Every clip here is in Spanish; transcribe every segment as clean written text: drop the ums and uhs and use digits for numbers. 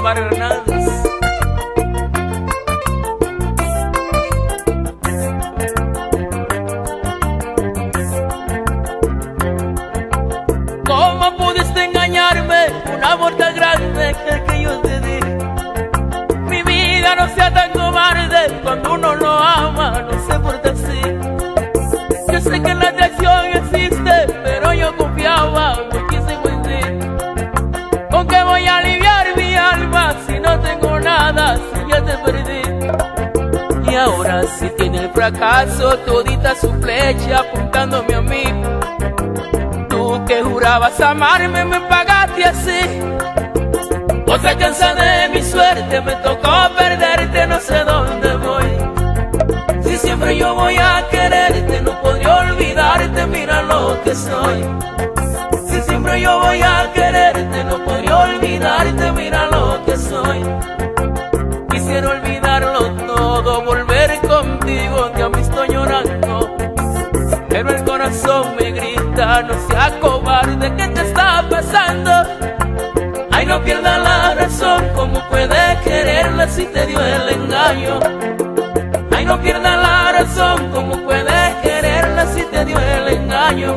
Omar Hernández. ¿Cómo pudiste engañarme? Un amor tan grande que yo te di. Mi vida, no sea tan cobarde. Cuando uno lo ama, no se porta así. Yo sé que la atracción existe, pero yo confiaba muchísimo en ti. ¿Con qué voy a aliviar mi alma si no tengo nada, si ya te perdí? Y ahora si tiene el fracaso, todita su flecha apuntándome a mí. Tú que jurabas amarme, me pagaste así. Otra cansa de mi suerte, me tocó perderte, no sé dónde voy. Si siempre yo voy a quererte, no podría olvidarte, mira lo que soy. Si siempre yo voy a quererte, no podría olvidarte, mira lo que soy. Quisiera olvidarlo todo, volver contigo, que a mí estoy llorando. Pero el corazón me grita, no seas cobarde, ¿qué te está pasando? Ay, no pierdas la razón, ¿cómo puedes quererla si te dio el engaño? Ay, no pierdas la razón, ¿cómo puedes quererla si te dio el engaño?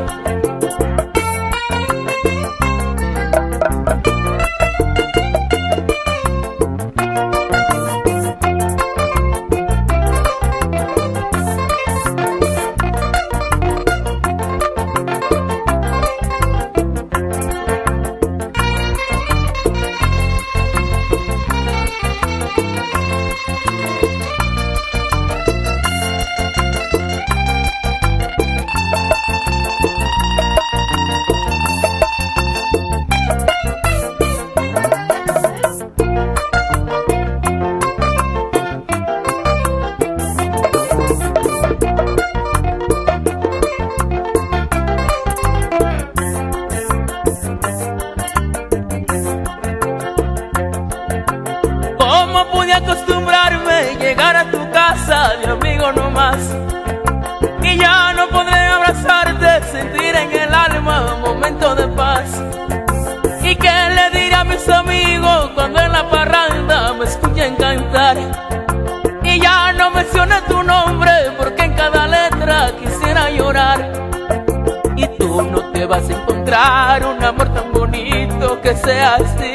¿Cómo pude acostumbrarme llegar a tu casa de amigo nomás? Y ya no podré abrazarte, sentir en el alma un momento de paz. ¿Y qué le diré a mis amigos cuando en la parranda me escuchen cantar? Y ya no mencioné tu nombre porque en cada letra quisiera llorar. Y tú no te vas a encontrar un amor tan bonito que sea así.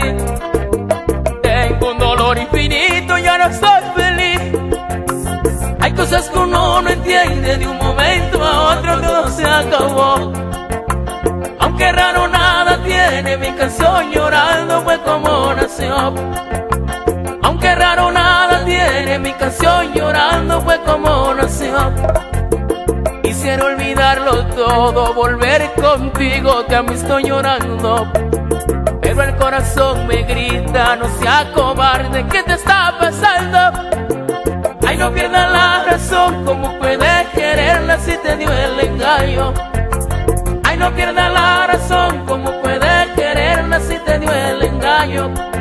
Tengo un dolor infinito, ya no soy feliz. Hay cosas que uno no entiende, de un momento a otro todo se acabó. Aunque raro nada tiene, mi canción llorando fue como nació. Aunque raro nada tiene, mi canción llorando fue como nació. Quisiera olvidarlo todo, volver contigo, que a mí estoy llorando. Pero el corazón me grita, no seas cobarde, ¿qué te está pasando? Ay, no pierdas la razón, ¿cómo puedes quererla si te dio el engaño? Ay, no pierdas la razón, ¿cómo puedes quererla si te dio el engaño?